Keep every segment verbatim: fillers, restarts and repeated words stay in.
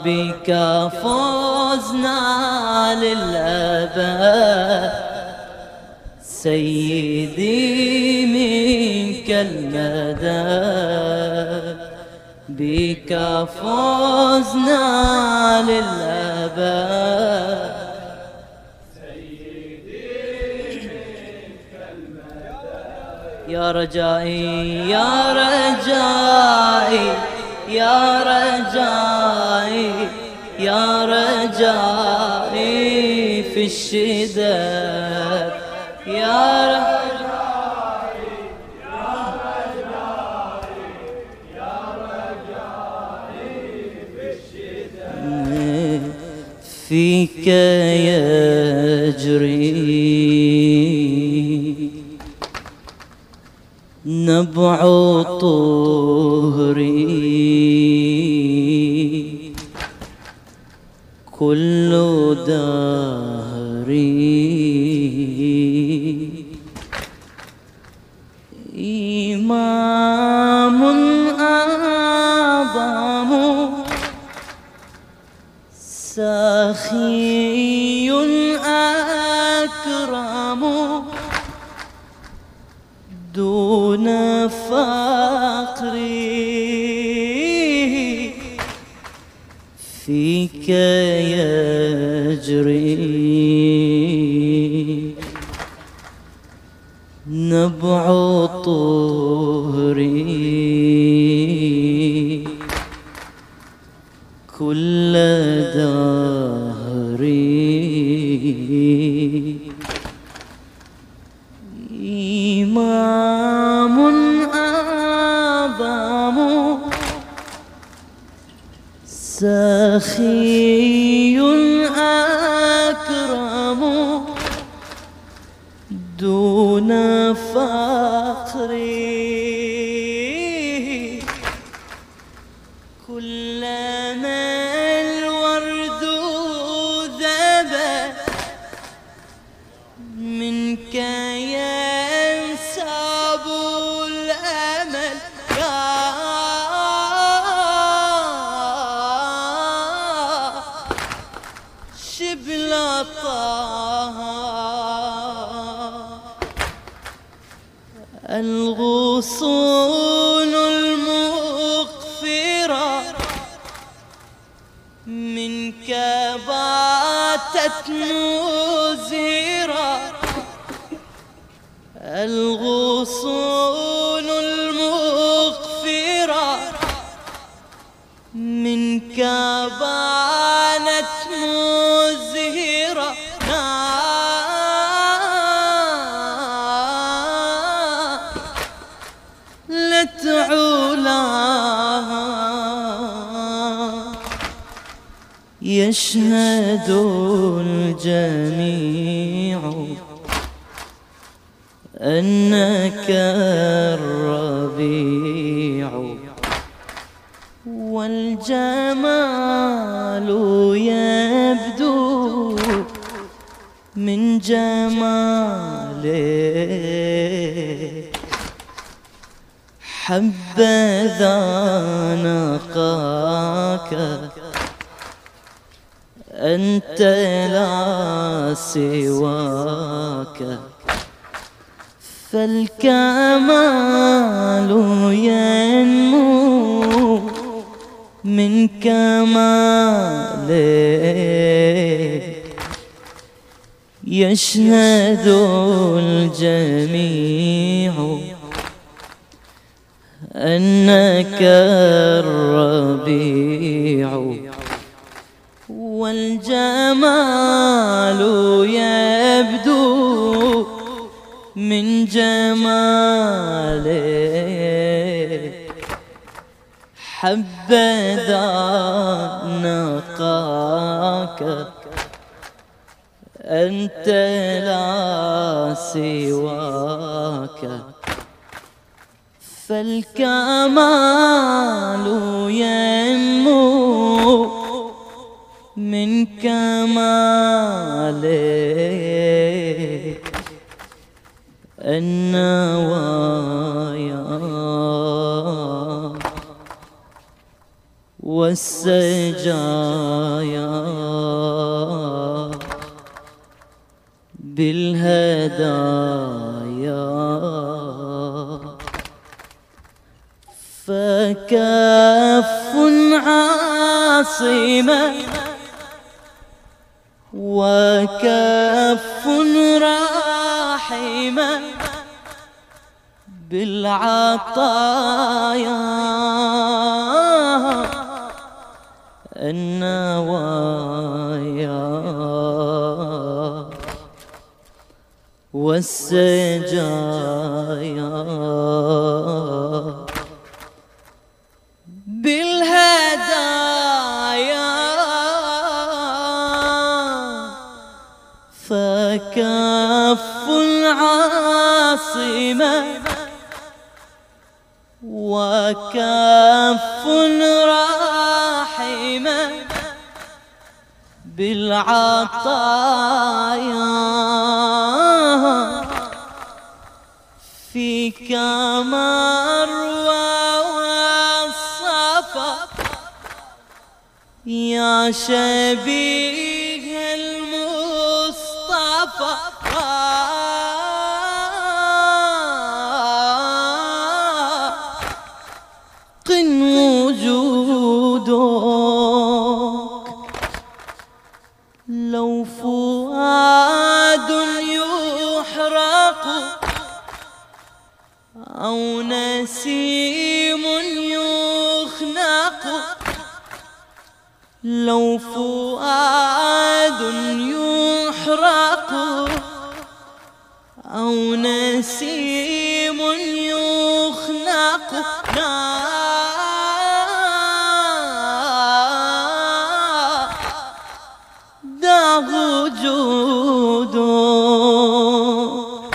بك فوزنا للأبد سيدي منك المدد بك فوزنا للأبد سيدي منك المدد يا رجائي يا رجائي يا رجائي يا رجائي في الشدة يا رجائي يا رجائي يا رجائي في الشدة فيك يجري نبع طهري كل دهري إمام أعظم سخي أكرم دون فقري فيك يجري نبع طهري كل دهري إمام أعظم سخي أكرم دون فقري كلما الورد ذبل منك ينساب الأمل يا شبل طه الغصون المغفرة منك باتت مزهرة الغصون المغفرة منك بانت مزهرة نالت علاها يشهد الجميع أنك الربيع والجمال يبدو من جماله حبذا نقاك أنت لا سواك فالكمال ينمو من كماله يشهد الجميع أنك الربيع والجمال يبدو من جماله حبذا نقاك أنت لا سواك فالكمال ينمو من كماله النوايا والسجايا بالهدايا فكف عاصمة وكف راحمة بالعطايا النوايا والسجايا بالهدايا فكف العاصمة وكف راحمة بالعطايا فيك مروى والصفا يا شبيه المصطفى قن وجودك لو فؤاد يحرق أو نسيم يخنق لو فؤاد يحرق أو نسيم يخنق دع وجودك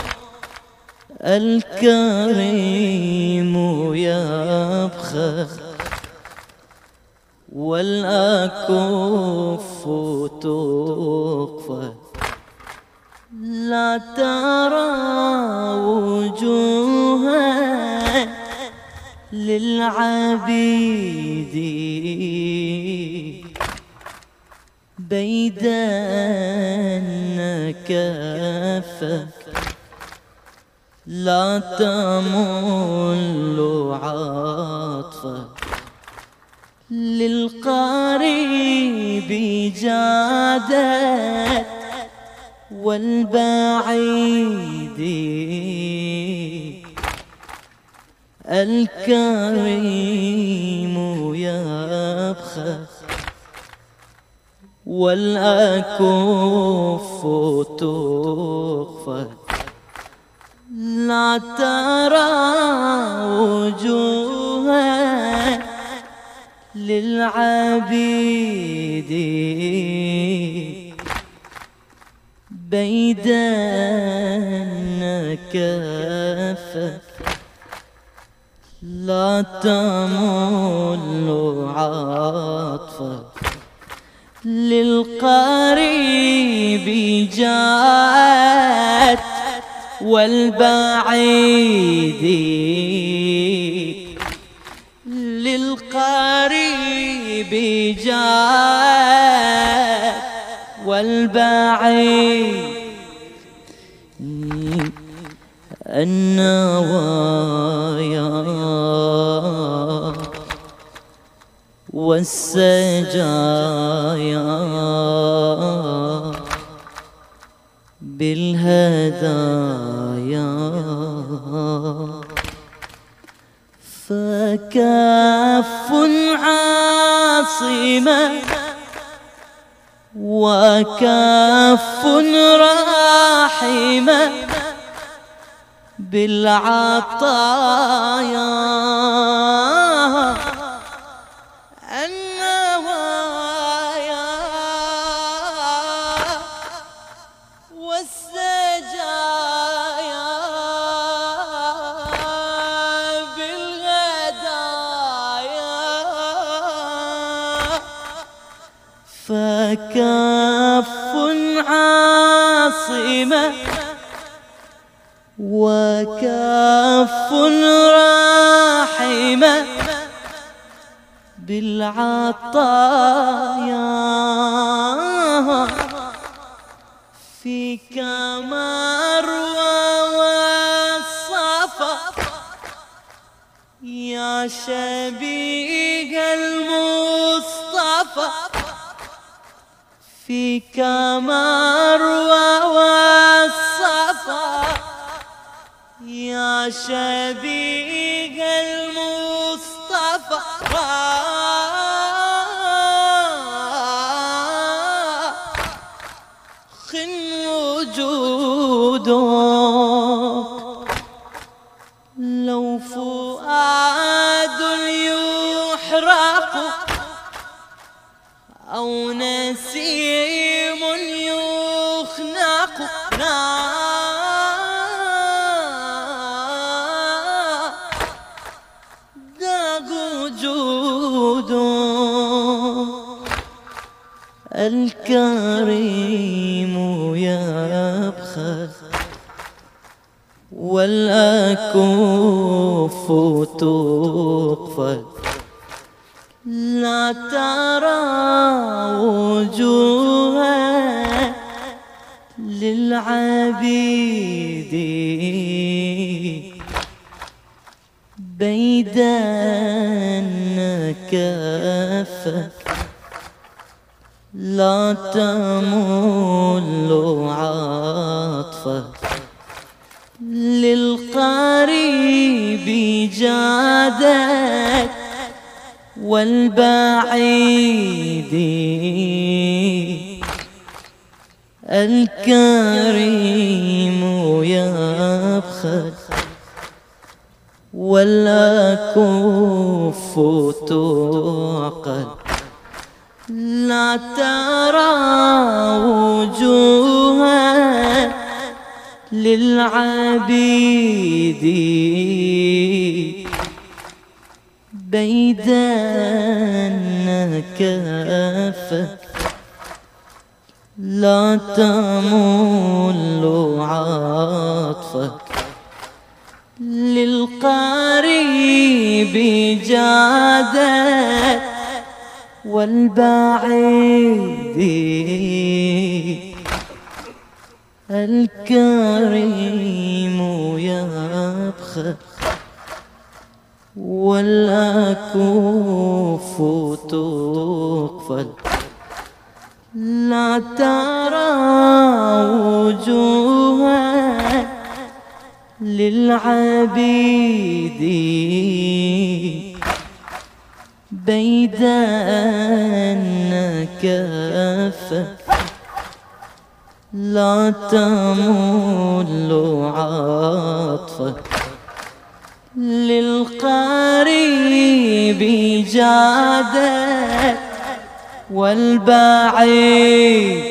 الكريم يبخل والأكف تقفل لا ترى وجوها للعبيد بيد كفك لا تمل عطفك للقريب جادت والبعيد الكريم يبخل والأكف تخفى لا ترى وجوها للعبيد بيد كفك لا تمل عطفك للقريب جاءت والبعيد للقريب جاءت والبعيد النوايا والسجايا بالهدايا فكف عاصمة وكف راحمة بالعطايا النوايا والسجايا بالهدايا فكف عاصمة وكف راحمة بالعطايا فيك مروى والصفا يا شبيه المصطفى فيك مروى والصفا يا شبيه المصطفى خن وجودك لو فؤاد يحرق أو نسيم يخنق ذاق وجودك الكريم يبخل والأكف تقفل لا ترى وجوها للعبيد بيد كفك لا تمل عطفك للقريب جادك والبعيد الكريم يبخل والأكف تعقل لا ترى وجوها للعبيد بيدا كفك لا تمل عطفك للقريب جادك والبعيد الكريم يبخل والأكف تقفل لا ترى وجوها للعبيد بيدا كفك لا تمل عطفك للقريب جادك والبعيد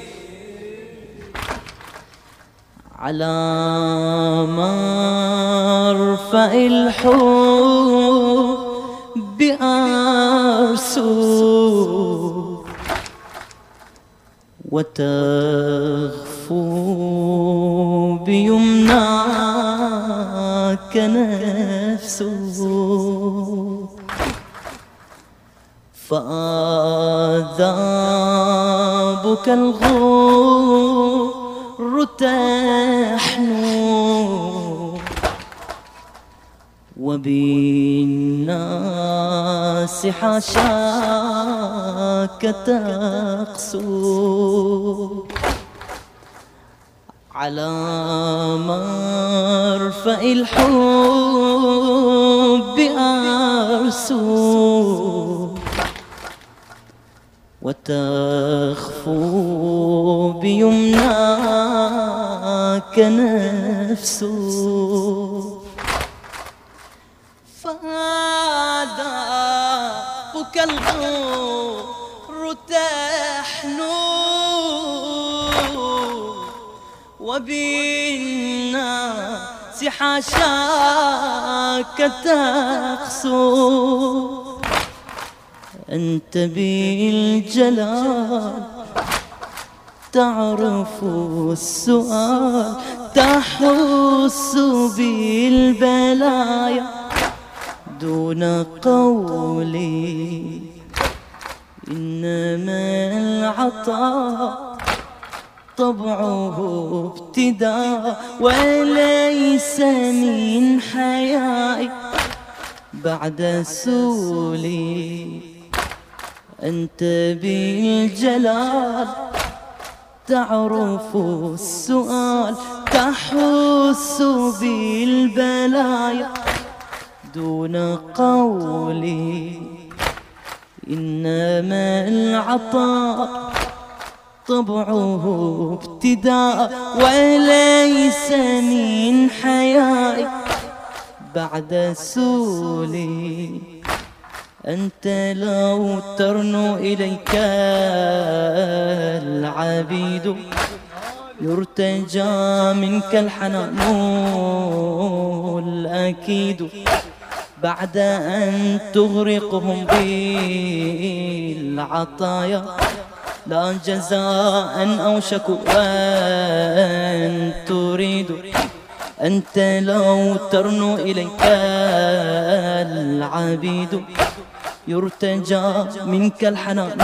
على مرفأ الحب أرسو وتغفو بيمناك نفسه فآذابك الغر تحنو وبالناس حاشاك تقسو على مرفأ الحب أرسو وتخفو بيمناك نفسه فآذابك الغر تحنو وبالناس حاشاك تقسو أنت بالجلال تعرف السؤال تحس بالبلايا دون قولي، إنما العطاء طبعه ابتداء، وليس من حيائي بعد سولي. أنت بالجلال تعرف السؤال، تحس بالبلايا دون قولي، إنما العطاء طبعه ابتداء، وليس من حيائي بعد سولي. أنت لو ترنو إليك العبيد، يرتجى منك الحنان الأكيد، بعد أن تغرقهم بالعطايا، لا جزاء أو شكوى تريد. أنت لو ترنو إليك العبيد، يرتجى منك الحنان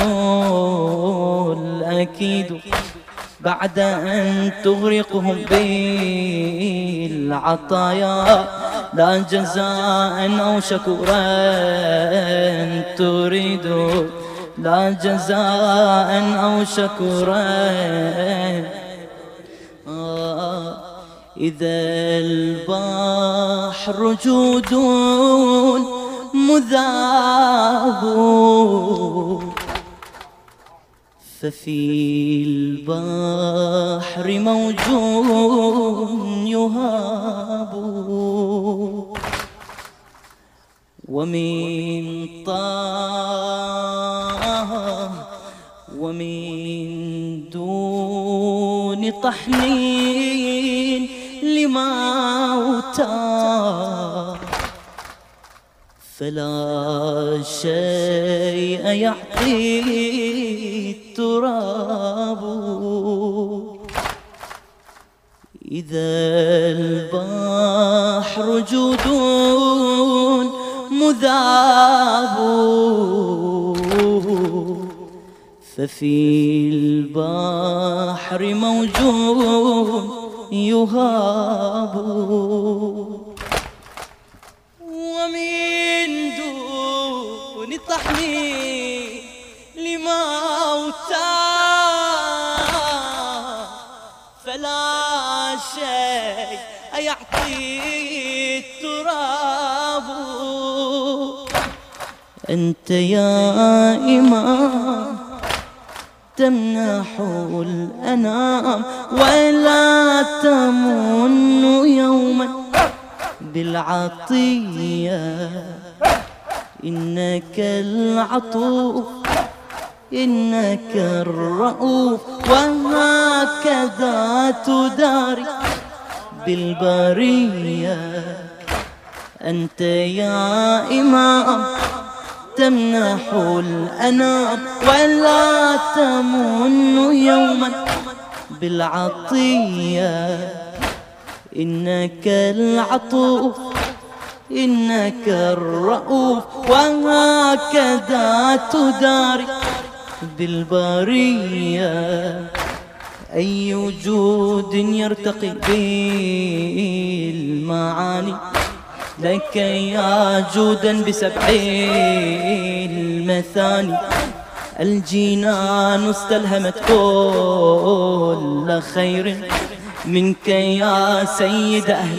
الأكيد، بعد أن تغرقهم بالعطايا، لا جزاء أو شكورا تريد، لا جزاء أو شكورا. آه إذا البحر جود مذاب، ففي البحر موج يهاب، ومن طه ومن دون طحنين لموتى، فلا شيء يعطي التراب. إذا البحر جود مذاب، ففي البحر موج يهاب، ومن دون طحنين لموتى، فلا شيء يعطي التراب. أنت يا إمام تمنح الأنام، ولا تمن يوما بالعطية، إنك العطوف إنك الرؤوف، وهكذا تداري بالبرية. أنت يا إمام تمنح الأنام، ولا تمن يوما بالعطية، إنك العطوف إنك الرؤوف، وهكذا تداري بالبرية. أي وجود يرتقي بالمعاني، لك يا جودا بسبع المثاني. الجنان استلهمت كل خير منك يا سيد أهل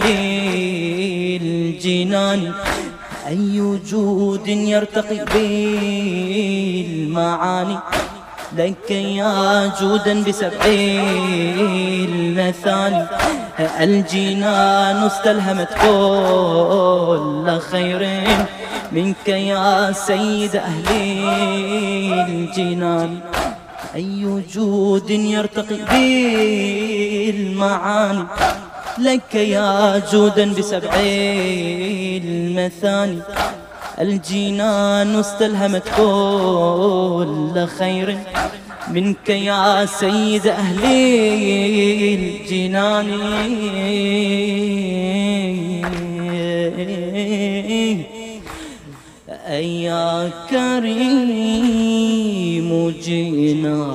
الجنان. أي وجود يرتقي بالمعاني، لك يا جودا بسبع المثاني. الجنان استلهمت كل خير منك يا سيد أهل الجنان. أي وجود يرتقي بالمعاني، لك يا جودا بسبع المثاني. الجنان استلهمت كل خير منك يا سيد أهل الجنان. يا كريم جئنا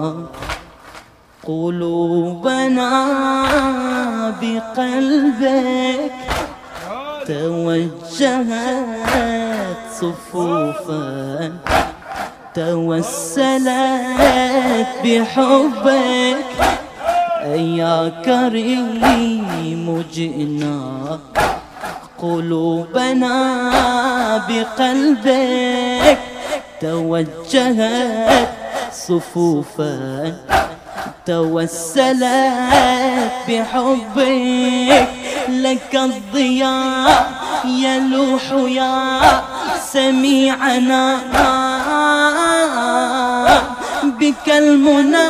قلوبنا بقلبك توجهت صفوفا توسلت بحبك يا كريم جئنا قلوبنا بقلبك توجهت صفوفا توسلت بحبك لك الضياء يلوح يا سميعنا بك المنى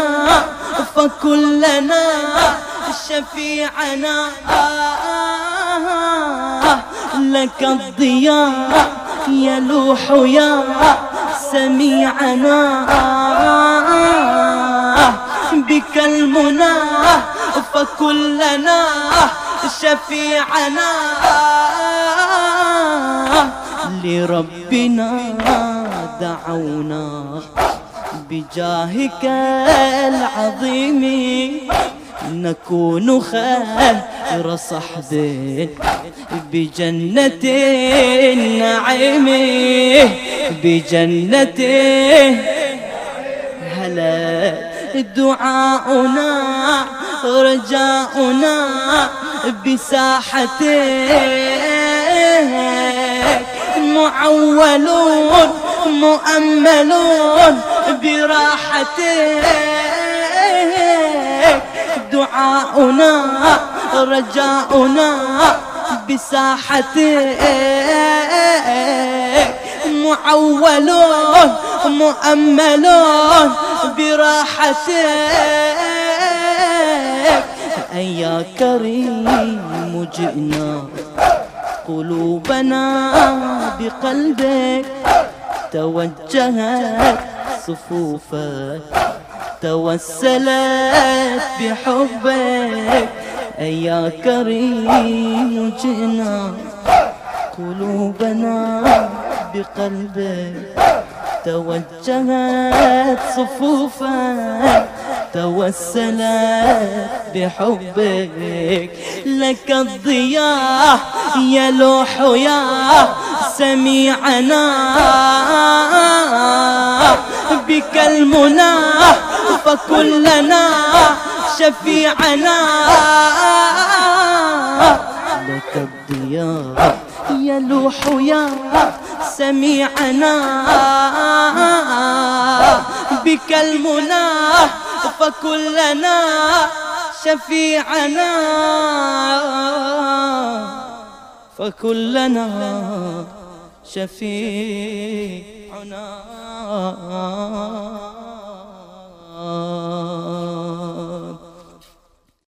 فكلنا شفيعنا لك الضياء يلوح يا سميعنا بك المنى فكلنا شفيعنا لربنا دعونا بجاهك العظيم نكون خير صحب بجنة النعيم بجنة هلا دعاؤنا رجاؤنا بساحتك معولون مؤملون براحتك دعاؤنا رجاؤنا بساحتك معولون مؤملون براحتك يا كريم جئنا قلوبنا بقلبك توجهت صفوفك توسلت بحبك يا كريم جئنا قلوبنا بقلبك توجهت صفوفك توسلت بحبك لك الضياء يلوح يا سميعنا بك المنى فكلنا شفيعنا لك الضياء يلوح يا سميعنا بك المنى فكلنا شفيعنا فكلنا شفيعنا